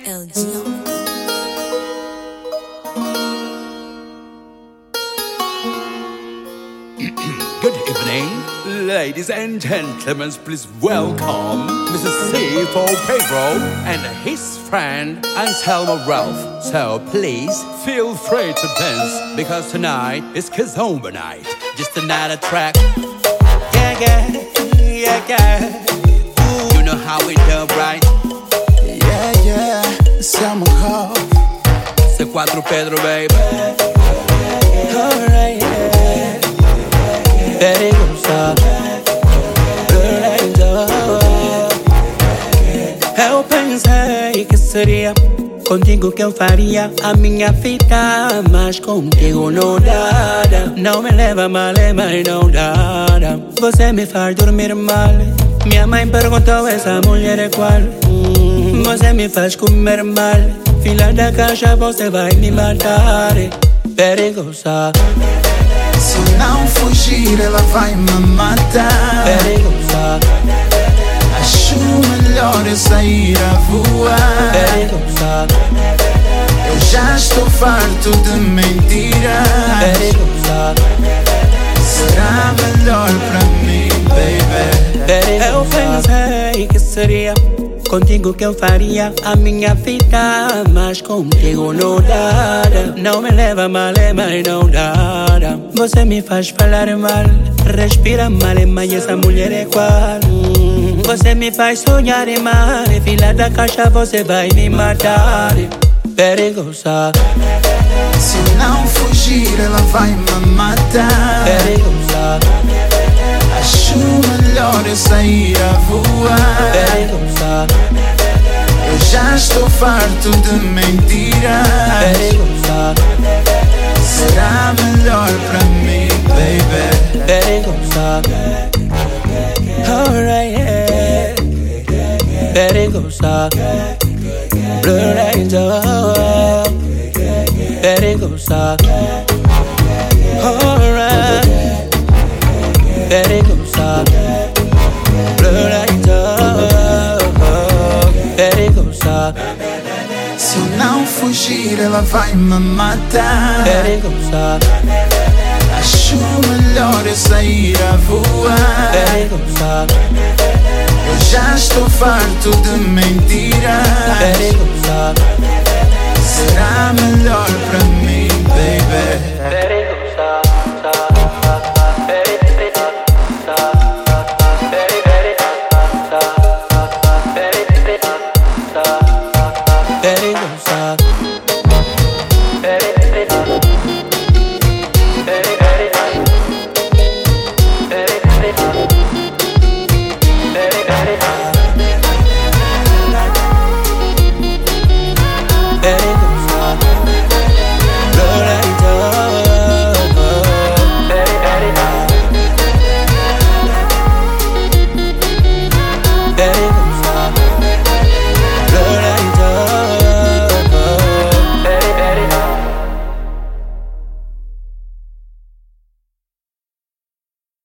LG. Good evening, ladies and gentlemen. Please welcome Mr. C for Pedro and his friend Anselmo Ralph. So please feel free to dance, because tonight is Kizomba night. Just another track. Yeah, yeah, yeah, yeah. You know how we do, right? Yeah, yeah, Anselmo Ralph. C4 Pedro, baby. Alright, yeah. Perigosa. Eu pensei que seria contigo que eu faria a minha vida, mas contigo não dá. Não me leva mal, mas não dá. Você me faz dormir mal. Minha mãe perguntou: essa mulher é qual? Você me faz comer mal. Filha da caixa, você vai me matar. Perigosa. Se não fugir, ela vai me matar. Perigosa. Acho melhor eu sair a voar. Perigosa. Eu já estou farto de mentiras. Perigosa. Será melhor pra mim, baby. Perigosa. Eu pensei que seria contigo que eu faria a minha vida, mas contigo não dá. Não me leva mal, mas não dá. Você me faz falar mal, respira mal, mas essa mulher é qual? Você me faz sonhar mal, filha da caixa, você vai me matar. Perigosa. Se não fugir, ela vai me matar. Perigosa. Acho melhor eu sair a voar. Perigosa. Eu já estou farto de mentiras. Perigosa. Será melhor pra mim, baby. Perigosa. Alright, yeah. Perigosa. Blue Angel. Perigosa. Alright. Perigosa. Blue Angel. Perigosa. Se eu não fugir, ela vai me matar. Perigosa. Acho melhor eu sair a voar. Perigosa. Eu já estou farto de mentiras.